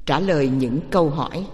trả lời những câu hỏi.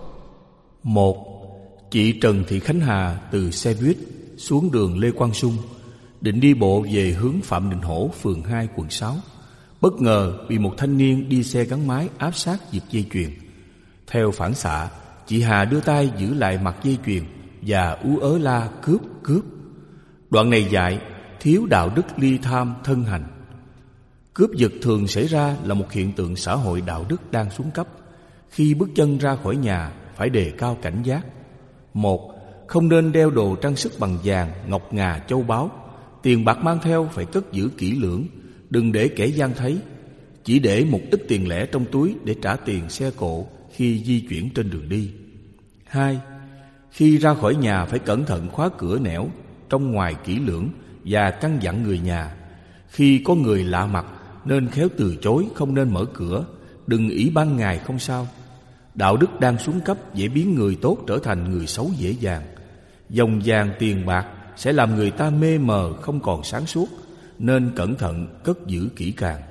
1. Chị Trần Thị Khánh Hà từ xe buýt xuống đường Lê Quang Sung, định đi bộ về hướng Phạm Đình Hổ, phường 2, quận 6. Bất ngờ bị một thanh niên đi xe gắn máy áp sát giật dây chuyền. Theo phản xạ, chị Hà đưa tay giữ lại mặt dây chuyền và ú ớ la cướp cướp. Đoạn này dạy thiếu đạo đức ly tham thân hành. Cướp giật thường xảy ra là một hiện tượng xã hội đạo đức đang xuống cấp. Khi bước chân ra khỏi nhà phải đề cao cảnh giác. 1. Không nên đeo đồ trang sức bằng vàng, ngọc ngà, châu báu. Tiền bạc mang theo phải cất giữ kỹ lưỡng, đừng để kẻ gian thấy. Chỉ để một ít tiền lẻ trong túi để trả tiền xe cộ khi di chuyển trên đường đi. 2. Khi ra khỏi nhà phải cẩn thận khóa cửa nẻo, trong ngoài kỹ lưỡng và căn dặn người nhà. Khi có người lạ mặt nên khéo từ chối, không nên mở cửa. Đừng ỷ ban ngày không sao. Đạo đức đang xuống cấp dễ biến người tốt trở thành người xấu dễ dàng. Dòng vàng tiền bạc sẽ làm người ta mê mờ, không còn sáng suốt, nên cẩn thận cất giữ kỹ càng.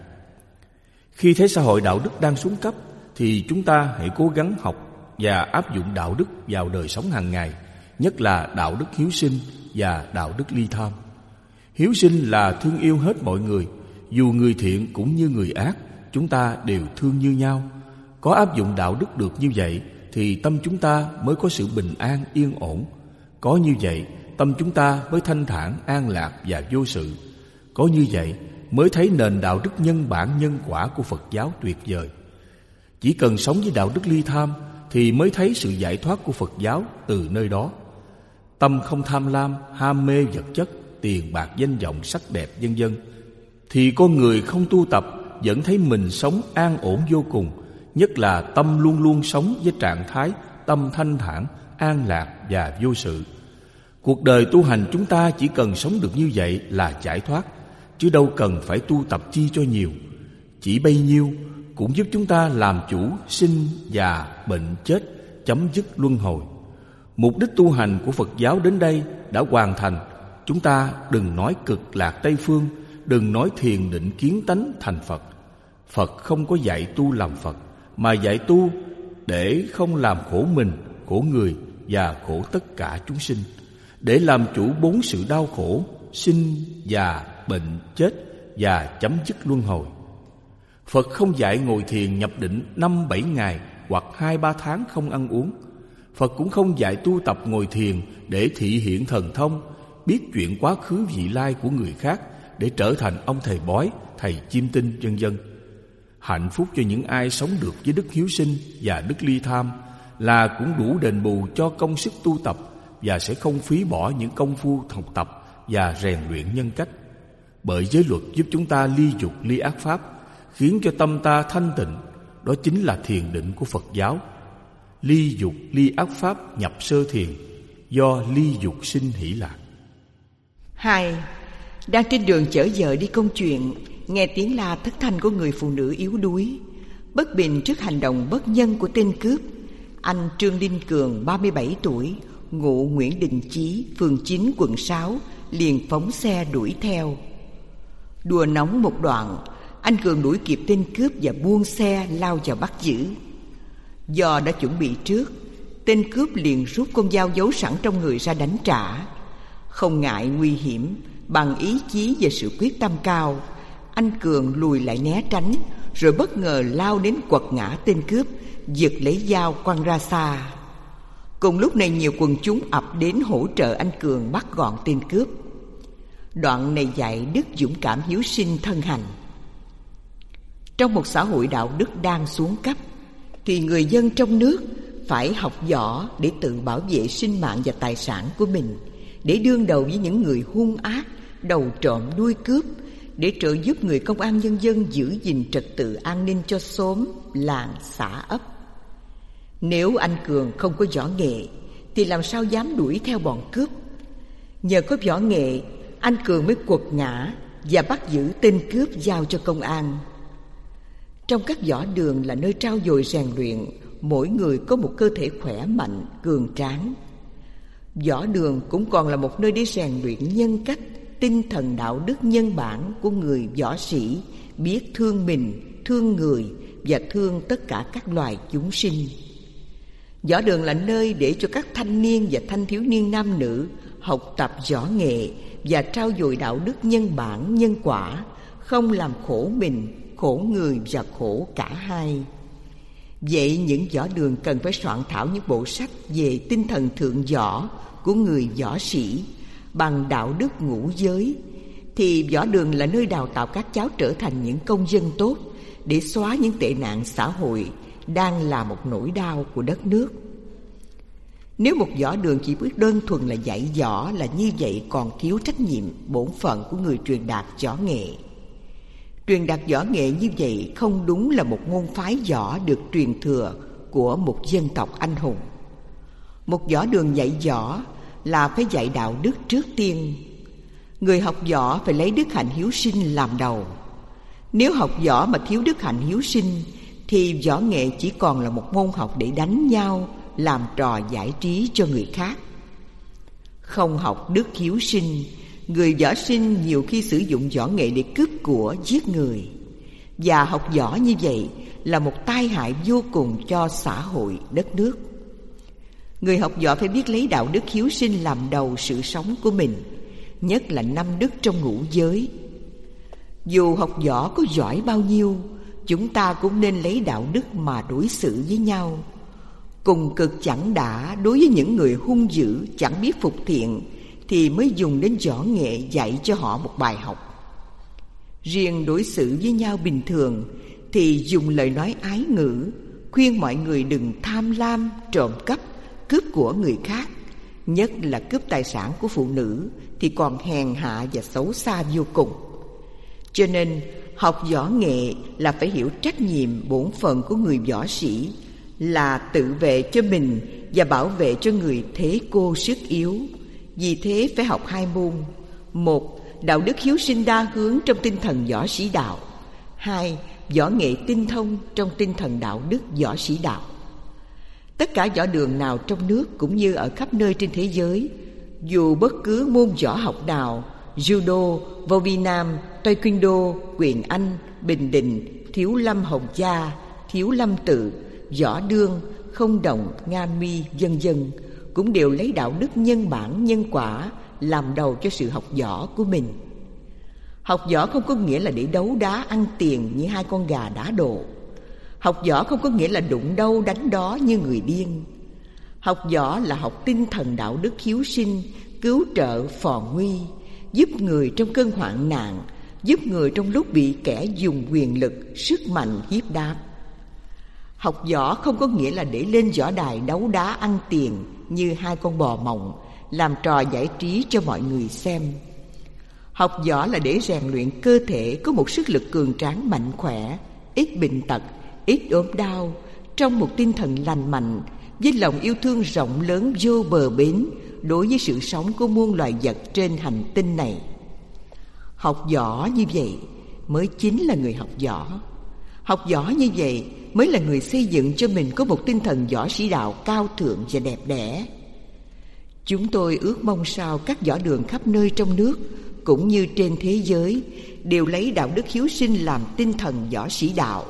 Khi thấy xã hội đạo đức đang xuống cấp thì chúng ta hãy cố gắng học và áp dụng đạo đức vào đời sống hàng ngày, nhất là đạo đức hiếu sinh và đạo đức ly tham. Hiếu sinh là thương yêu hết mọi người, dù người thiện cũng như người ác, chúng ta đều thương như nhau. Có áp dụng đạo đức được như vậy thì tâm chúng ta mới có sự bình an yên ổn. Có như vậy tâm chúng ta mới thanh thản an lạc và vô sự. Có như vậy mới thấy nền đạo đức nhân bản nhân quả của Phật giáo tuyệt vời. Chỉ cần sống với đạo đức ly tham thì mới thấy sự giải thoát của Phật giáo từ nơi đó. Tâm không tham lam, ham mê vật chất, tiền bạc, danh vọng, sắc đẹp, vân vân, thì con người không tu tập vẫn thấy mình sống an ổn vô cùng. Nhất là tâm luôn luôn sống với trạng thái tâm thanh thản, an lạc và vô sự. Cuộc đời tu hành chúng ta chỉ cần sống được như vậy là giải thoát, chứ đâu cần phải tu tập chi cho nhiều. Chỉ bấy nhiêu cũng giúp chúng ta làm chủ sinh già bệnh chết, chấm dứt luân hồi. Mục đích tu hành của Phật giáo đến đây đã hoàn thành. Chúng ta đừng nói cực lạc Tây Phương, đừng nói thiền định kiến tánh thành Phật. Phật không có dạy tu làm Phật, mà dạy tu để không làm khổ mình, khổ người và khổ tất cả chúng sinh, để làm chủ 4 sự đau khổ: sinh, già, bệnh, chết và chấm dứt luân hồi. Phật không dạy ngồi thiền nhập định 5-7 ngày hoặc 2-3 tháng không ăn uống. Phật cũng không dạy tu tập ngồi thiền để thị hiện thần thông, biết chuyện quá khứ vị lai của người khác để trở thành ông thầy bói, thầy chiêm tinh, vân vân. Hạnh phúc cho những ai sống được với đức hiếu sinh và đức ly tham là cũng đủ đền bù cho công sức tu tập, và sẽ không phí bỏ những công phu học tập và rèn luyện nhân cách. Bởi giới luật giúp chúng ta ly dục ly ác pháp, khiến cho tâm ta thanh tịnh. Đó chính là thiền định của Phật giáo. Ly dục ly ác pháp nhập sơ thiền, do ly dục sinh hỷ lạc. 2. Đang trên đường chở vợ đi công chuyện, nghe tiếng la thất thanh của người phụ nữ yếu đuối. Bất bình trước hành động bất nhân của tên cướp, anh Trương Đinh Cường, 37 tuổi, ngụ Nguyễn Đình Chí, phường 9, quận 6, liền phóng xe đuổi theo. Đùa nóng một đoạn, anh Cường đuổi kịp tên cướp và buông xe lao vào bắt giữ. Do đã chuẩn bị trước, tên cướp liền rút con dao giấu sẵn trong người ra đánh trả. Không ngại nguy hiểm, bằng ý chí và sự quyết tâm cao, anh Cường lùi lại né tránh, rồi bất ngờ lao đến quật ngã tên cướp, giật lấy dao quăng ra xa. Cùng lúc này nhiều quần chúng ập đến hỗ trợ anh Cường bắt gọn tên cướp. Đoạn này dạy đức dũng cảm hiếu sinh thân hành. Trong một xã hội đạo đức đang xuống cấp, thì người dân trong nước phải học võ để tự bảo vệ sinh mạng và tài sản của mình, để đương đầu với những người hung ác, đầu trộm đuôi cướp, để trợ giúp người công an nhân dân giữ gìn trật tự an ninh cho xóm, làng, xã ấp. Nếu anh Cường không có võ nghệ thì làm sao dám đuổi theo bọn cướp? Nhờ có võ nghệ, anh Cường mới quật ngã và bắt giữ tên cướp giao cho công an. Trong các võ đường là nơi trau dồi rèn luyện, mỗi người có một cơ thể khỏe mạnh, cường tráng. Võ đường cũng còn là một nơi để rèn luyện nhân cách, tinh thần đạo đức nhân bản của người võ sĩ, biết thương mình, thương người và thương tất cả các loài chúng sinh. Võ đường là nơi để cho các thanh niên và thanh thiếu niên nam nữ học tập võ nghệ và trau dồi đạo đức nhân bản, nhân quả, không làm khổ mình, khổ người và khổ cả hai. Vậy những võ đường cần phải soạn thảo những bộ sách về tinh thần thượng võ của người võ sĩ bằng đạo đức ngũ giới, thì võ đường là nơi đào tạo các cháu trở thành những công dân tốt để xóa những tệ nạn xã hội đang là một nỗi đau của đất nước. Nếu một võ đường chỉ biết đơn thuần là dạy võ là như vậy còn thiếu trách nhiệm bổn phận của người truyền đạt võ nghệ. Truyền đạt võ nghệ như vậy không đúng là một môn phái võ được truyền thừa của một dân tộc anh hùng. Một võ đường dạy võ là phải dạy đạo đức trước tiên. Người học võ phải lấy đức hạnh hiếu sinh làm đầu. Nếu học võ mà thiếu đức hạnh hiếu sinh thì võ nghệ chỉ còn là một môn học để đánh nhau, làm trò giải trí cho người khác. Không học đức hiếu sinh, người võ sinh nhiều khi sử dụng võ nghệ để cướp của, giết người. Và học võ như vậy là một tai hại vô cùng cho xã hội, đất nước. Người học võ phải biết lấy đạo đức hiếu sinh làm đầu sự sống của mình, nhất là 5 đức trong ngũ giới. Dù học võ có giỏi bao nhiêu, chúng ta cũng nên lấy đạo đức mà đối xử với nhau. Cùng cực chẳng đã đối với những người hung dữ chẳng biết phục thiện thì mới dùng đến võ nghệ dạy cho họ một bài học. Riêng đối xử với nhau bình thường thì dùng lời nói ái ngữ, khuyên mọi người đừng tham lam, trộm cắp, cướp của người khác, nhất là cướp tài sản của phụ nữ thì còn hèn hạ và xấu xa vô cùng. Cho nên học võ nghệ là phải hiểu trách nhiệm bổn phận của người võ sĩ là tự vệ cho mình và bảo vệ cho người thế cô sức yếu. Vì thế phải học 2 môn: 1. Đạo đức hiếu sinh đa hướng trong tinh thần võ sĩ đạo. 2. Võ nghệ tinh thông trong tinh thần đạo đức võ sĩ đạo. Tất cả võ đường nào trong nước cũng như ở khắp nơi trên thế giới, dù bất cứ môn võ học nào, judo, vô vi nam, taekwondo, quyền Anh, bình định, thiếu lâm hồng gia, thiếu lâm tự, võ đương, không đồng, nga mi, vân vân, cũng đều lấy đạo đức nhân bản, nhân quả làm đầu cho sự học võ của mình. Học võ không có nghĩa là để đấu đá ăn tiền như 2 con gà đá độ. Học võ không có nghĩa là đụng đâu đánh đó như người điên. Học võ là học tinh thần đạo đức hiếu sinh, cứu trợ phò nguy, giúp người trong cơn hoạn nạn, giúp người trong lúc bị kẻ dùng quyền lực, sức mạnh hiếp đáp. Học võ không có nghĩa là để lên võ đài đấu đá ăn tiền như 2 con bò mộng, làm trò giải trí cho mọi người xem. Học võ là để rèn luyện cơ thể có một sức lực cường tráng mạnh khỏe, ít bệnh tật, ít ốm đau, trong một tinh thần lành mạnh, với lòng yêu thương rộng lớn vô bờ bến đối với sự sống của muôn loài vật trên hành tinh này. Học võ như vậy mới chính là người học võ. Học võ như vậy mới là người xây dựng cho mình có một tinh thần võ sĩ đạo cao thượng và đẹp đẽ. Chúng tôi ước mong sao các võ đường khắp nơi trong nước cũng như trên thế giới đều lấy đạo đức hiếu sinh làm tinh thần võ sĩ đạo.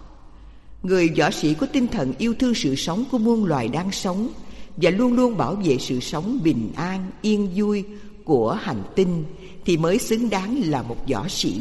Người võ sĩ có tinh thần yêu thương sự sống của muôn loài đang sống và luôn luôn bảo vệ sự sống bình an, yên vui của hành tinh thì mới xứng đáng là một võ sĩ.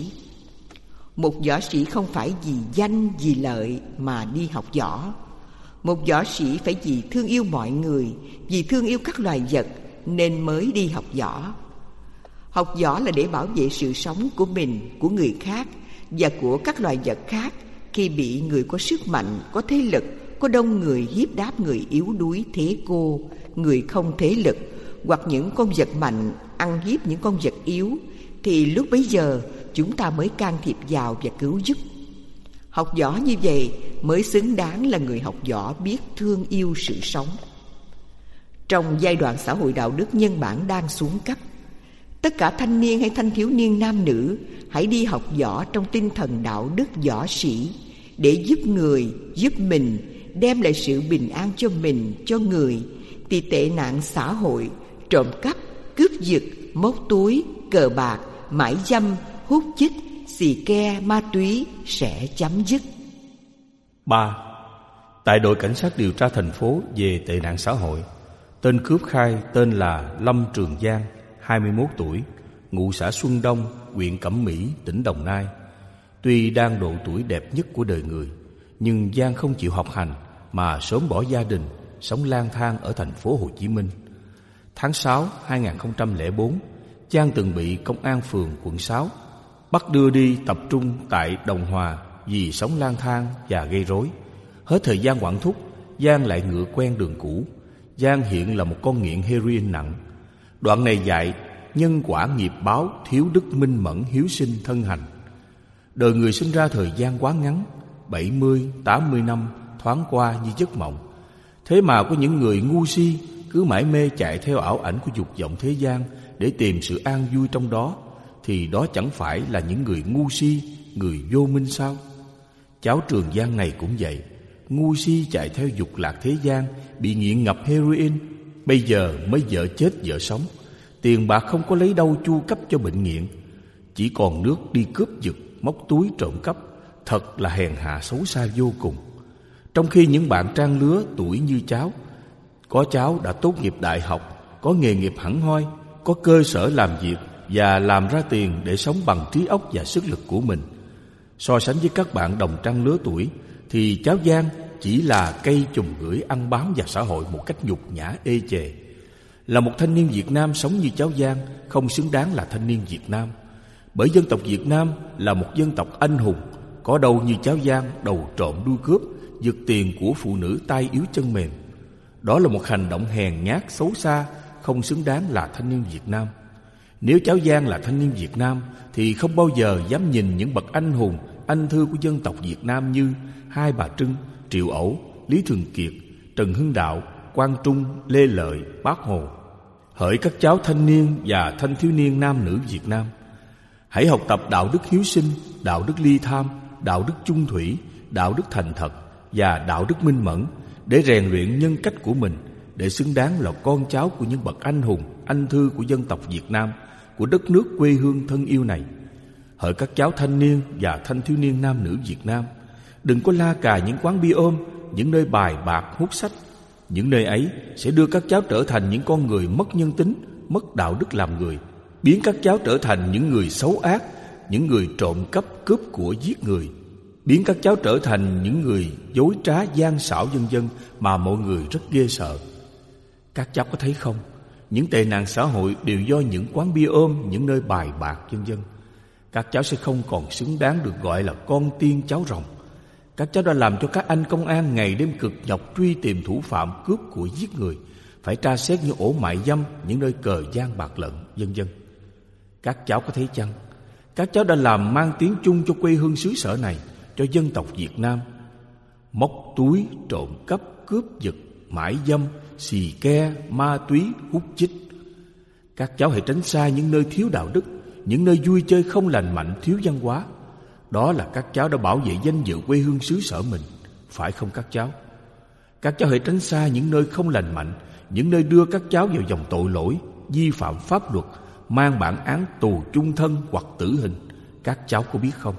Một võ sĩ không phải vì danh, vì lợi mà đi học võ. Một võ sĩ phải vì thương yêu mọi người, vì thương yêu các loài vật nên mới đi học võ. Học võ là để bảo vệ sự sống của mình, của người khác và của các loài vật khác khi bị người có sức mạnh, có thế lực, có đông người hiếp đáp người yếu đuối thế cô, người không thế lực hoặc những con vật mạnh ăn hiếp những con vật yếu, thì lúc bấy giờ chúng ta mới can thiệp vào và cứu giúp. Học võ như vậy mới xứng đáng là người học võ biết thương yêu sự sống. Trong giai đoạn xã hội đạo đức nhân bản đang xuống cấp, tất cả thanh niên hay thanh thiếu niên nam nữ hãy đi học võ trong tinh thần đạo đức võ sĩ để giúp người, giúp mình, đem lại sự bình an cho mình, cho người, thì tệ nạn xã hội, trộm cắp, cướp giật, móc túi, cờ bạc, mãi dâm, hút chích, xì ke, ma túy sẽ chấm dứt. 3. Tại đội cảnh sát điều tra thành phố về tệ nạn xã hội, tên cướp khai tên là Lâm Trường Giang, 21 tuổi, ngụ xã Xuân Đông, huyện Cẩm Mỹ, tỉnh Đồng Nai. Tuy đang độ tuổi đẹp nhất của đời người, nhưng Giang không chịu học hành mà sớm bỏ gia đình, sống lang thang ở thành phố Hồ Chí Minh. Tháng 6 2004, Giang từng bị công an phường quận 6 bắt đưa đi tập trung tại Đồng Hòa vì sống lang thang và gây rối. Hết thời gian quản thúc, Giang lại ngựa quen đường cũ. Giang hiện là một con nghiện heroin nặng. Đoạn này dạy nhân quả nghiệp báo, thiếu đức minh mẫn, hiếu sinh thân hành. Đời người sinh ra thời gian quá ngắn, 70, 80 năm thoáng qua như giấc mộng. Thế mà có những người ngu si cứ mải mê chạy theo ảo ảnh của dục vọng thế gian để tìm sự an vui trong đó, thì đó chẳng phải là những người ngu si, người vô minh sao? Cháu Trường Giang này cũng vậy, ngu si chạy theo dục lạc thế gian, bị nghiện ngập heroin, bây giờ mới vợ chết vợ sống, tiền bạc không có lấy đâu chu cấp cho bệnh nghiện, chỉ còn nước đi cướp giật, móc túi trộm cắp, thật là hèn hạ xấu xa vô cùng. Trong khi những bạn trang lứa tuổi như cháu, có cháu đã tốt nghiệp đại học, có nghề nghiệp hẳn hoi, có cơ sở làm việc và làm ra tiền để sống bằng trí óc và sức lực của mình. So sánh với các bạn đồng trang lứa tuổi thì cháu Giang chỉ là cây chùm gửi ăn bám vào xã hội một cách nhục nhã ê chề. Là một thanh niên Việt Nam sống như cháu Giang không xứng đáng là thanh niên Việt Nam. Bởi dân tộc Việt Nam là một dân tộc anh hùng, có đâu như cháu Giang đầu trộm đuôi cướp, giật tiền của phụ nữ tay yếu chân mềm. Đó là một hành động hèn nhát xấu xa, không xứng đáng là thanh niên Việt Nam. Nếu cháu Giang là thanh niên Việt Nam thì không bao giờ dám nhìn những bậc anh hùng, anh thư của dân tộc Việt Nam như Hai Bà Trưng, Triệu Ẩu, Lý Thường Kiệt, Trần Hưng Đạo, Quang Trung, Lê Lợi, Bác Hồ. Hỡi các cháu thanh niên và thanh thiếu niên nam nữ Việt Nam, hãy học tập đạo đức hiếu sinh, đạo đức ly tham, đạo đức chung thủy, đạo đức thành thật và đạo đức minh mẫn để rèn luyện nhân cách của mình, để xứng đáng là con cháu của những bậc anh hùng, anh thư của dân tộc Việt Nam, của đất nước quê hương thân yêu này. Hỡi các cháu thanh niên và thanh thiếu niên nam nữ Việt Nam, đừng có la cà những quán bia ôm, những nơi bài bạc hút sách. Những nơi ấy sẽ đưa các cháu trở thành những con người mất nhân tính, mất đạo đức làm người, biến các cháu trở thành những người xấu ác, những người trộm cắp cướp của giết người, biến các cháu trở thành những người dối trá gian xảo vân vân mà mọi người rất ghê sợ. Các cháu có thấy không? Những tệ nạn xã hội đều do những quán bia ôm, những nơi bài bạc vân vân. Các cháu sẽ không còn xứng đáng được gọi là con tiên cháu rồng. Các cháu đã làm cho các anh công an ngày đêm cực nhọc truy tìm thủ phạm cướp của giết người, phải tra xét những ổ mại dâm, những nơi cờ gian bạc lận vân vân. Các cháu có thấy chăng? Các cháu đã làm mang tiếng chung cho quê hương xứ sở này, cho dân tộc Việt Nam. Móc túi, trộm cắp, cướp giật, mại dâm, xì ke, ma túy, hút chích. Các cháu hãy tránh xa những nơi thiếu đạo đức, những nơi vui chơi không lành mạnh, thiếu văn hóa. Đó là các cháu đã bảo vệ danh dự quê hương xứ sở mình, phải không các cháu? Các cháu hãy tránh xa những nơi không lành mạnh, những nơi đưa các cháu vào dòng tội lỗi, vi phạm pháp luật, mang bản án tù chung thân hoặc tử hình. Các cháu có biết không?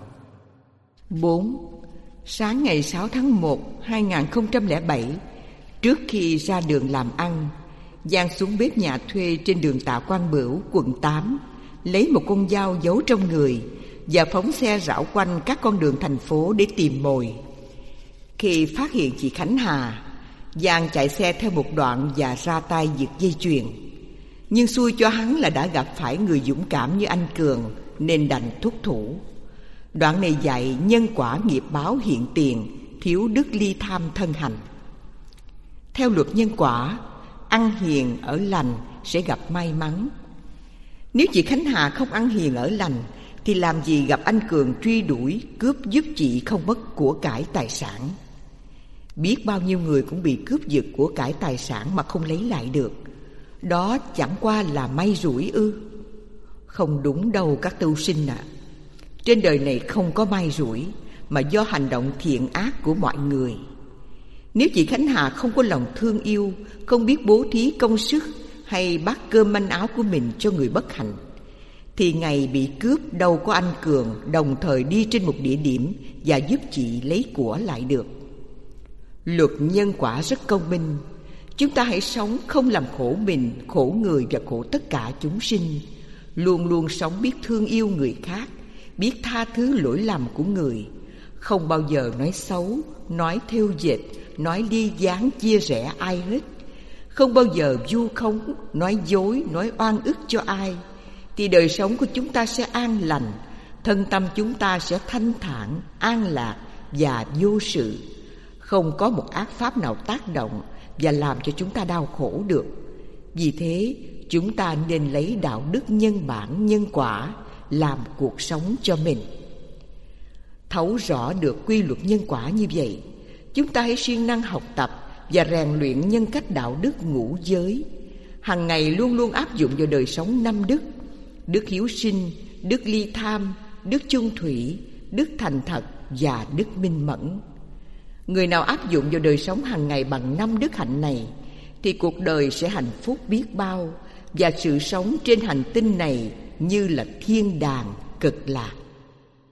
4. Sáng ngày 6 tháng 1, 2007, trước khi ra đường làm ăn, Giang xuống bếp nhà thuê trên đường Tạ Quang Bửu, quận 8, lấy một con dao giấu trong người và phóng xe rảo quanh các con đường thành phố để tìm mồi. Khi phát hiện chị Khánh Hà, Giang chạy xe theo một đoạn và ra tay giật dây chuyền. Nhưng xui cho hắn là đã gặp phải người dũng cảm như anh Cường, nên đành thúc thủ. Đoạn này dạy nhân quả nghiệp báo hiện tiền, thiếu đức ly tham thân hành. Theo luật nhân quả, ăn hiền ở lành sẽ gặp may mắn. Nếu chị Khánh Hà không ăn hiền ở lành thì làm gì gặp anh Cường truy đuổi, cướp giúp chị không mất của cải tài sản. Biết bao nhiêu người cũng bị cướp giật của cải tài sản mà không lấy lại được. Đó chẳng qua là may rủi ư? Không đúng đâu các tu sinh ạ. Trên đời này không có may rủi, mà do hành động thiện ác của mọi người. Nếu chị Khánh Hà không có lòng thương yêu, không biết bố thí công sức hay bát cơm manh áo của mình cho người bất hạnh, thì ngày bị cướp đâu có anh Cường đồng thời đi trên một địa điểm và giúp chị lấy của lại được. Luật nhân quả rất công minh. Chúng ta hãy sống không làm khổ mình, khổ người và khổ tất cả chúng sinh. Luôn luôn sống biết thương yêu người khác, biết tha thứ lỗi lầm của người. Không bao giờ nói xấu, nói thêu dệt, nói ly gián chia rẽ ai hết. Không bao giờ vu khống, nói dối, nói oan ức cho ai. Thì đời sống của chúng ta sẽ an lành, thân tâm chúng ta sẽ thanh thản, an lạc và vô sự. Không có một ác pháp nào tác động và làm cho chúng ta đau khổ được. Vì thế, chúng ta nên lấy đạo đức nhân bản nhân quả làm cuộc sống cho mình. Thấu rõ được quy luật nhân quả như vậy, chúng ta hãy siêng năng học tập và rèn luyện nhân cách đạo đức ngũ giới. Hằng ngày luôn luôn áp dụng vào đời sống 5 đức: đức hiếu sinh, đức ly tham, đức chung thủy, đức thành thật và đức minh mẫn. Người nào áp dụng vào đời sống hàng ngày bằng 5 đức hạnh này thì cuộc đời sẽ hạnh phúc biết bao, và sự sống trên hành tinh này như là thiên đàng cực lạc.